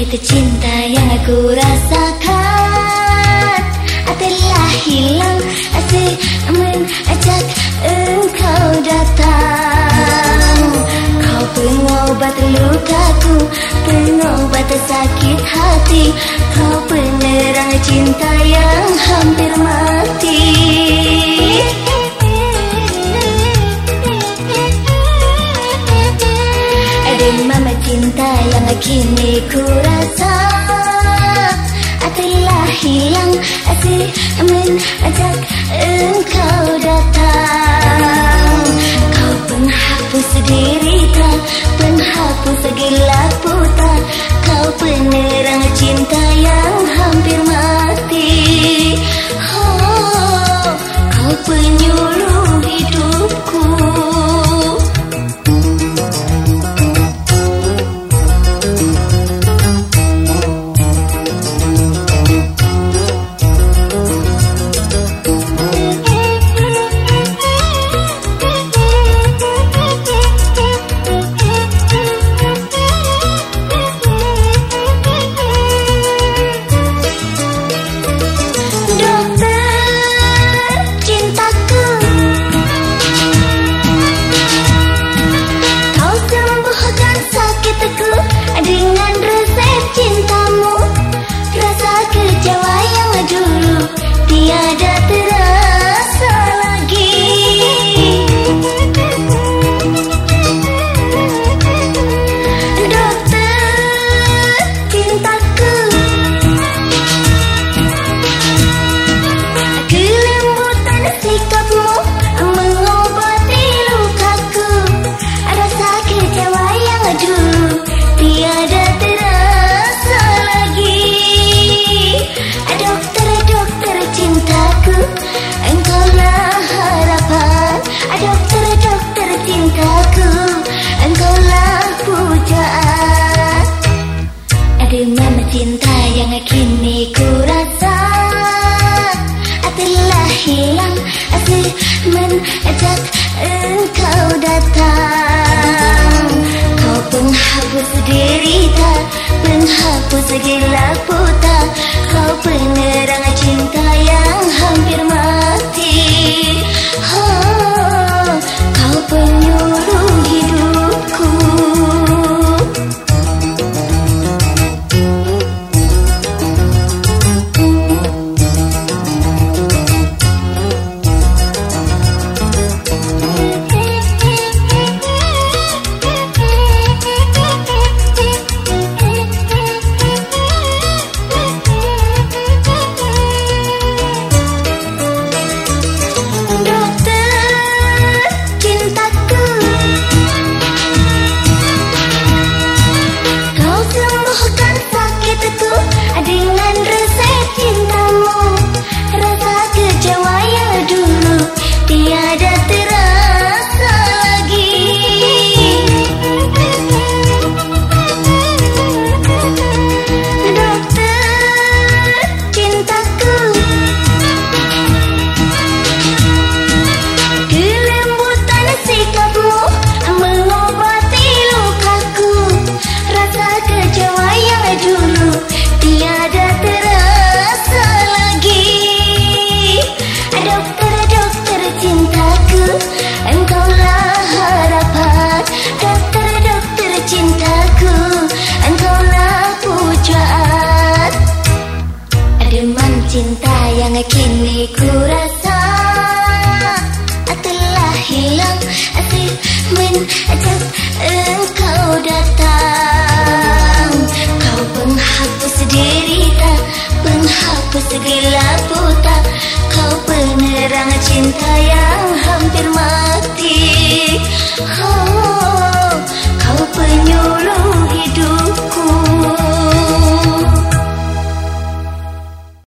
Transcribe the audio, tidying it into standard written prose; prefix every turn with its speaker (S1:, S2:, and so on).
S1: Sakit cinta yang aku rasakan telah hilang, asik mengajak engkau datang. Kau pengobat lukaku, pengobat sakit hati, kau penerang cinta yang hampir mati. Demam cinta yang kini ku rasa telah hilang, asik mengajak engkau datang. Kau penghapus derita, penghapus gelap buta, kau penerang cinta yang hampir mati. Oh, kau penyuluh hidupku. Dengan resep cintamu, rasa kecewa yang dulu tiada terasa lagi. Dokter cintaku, kelembutan sikapmu mengobati lukaku, rasa kecewa yang dulu tiada terasa lagi. Dokter cintaku, engkaulah harapan. Dokter cintaku, engkaulah pujaan. Demam cinta yang kini ku rasa telah hilang, asik mengajak engkau datang. Kau penghapus derita, penghapus gelap buta, kau penerang cinta yang hampir mati. Oh, kau penyuluh hidupku. Dengan resep cintamu, rasa kecewa yang dulu tiada terasa lagi. Dokter cintaku, kelembutan sikapmu mengobati lukaku, rasa kecewa yang dulu tiada terasa lagi. Dokter cintaku, engkaulah harapan. Dokter cintaku, engkaulah pujaan. Demam cinta yang kini ku rasa telah hilang, asik mengajak engkau datang. Kau penghapus derita, penghapus gelap buta, kau penerang cinta yang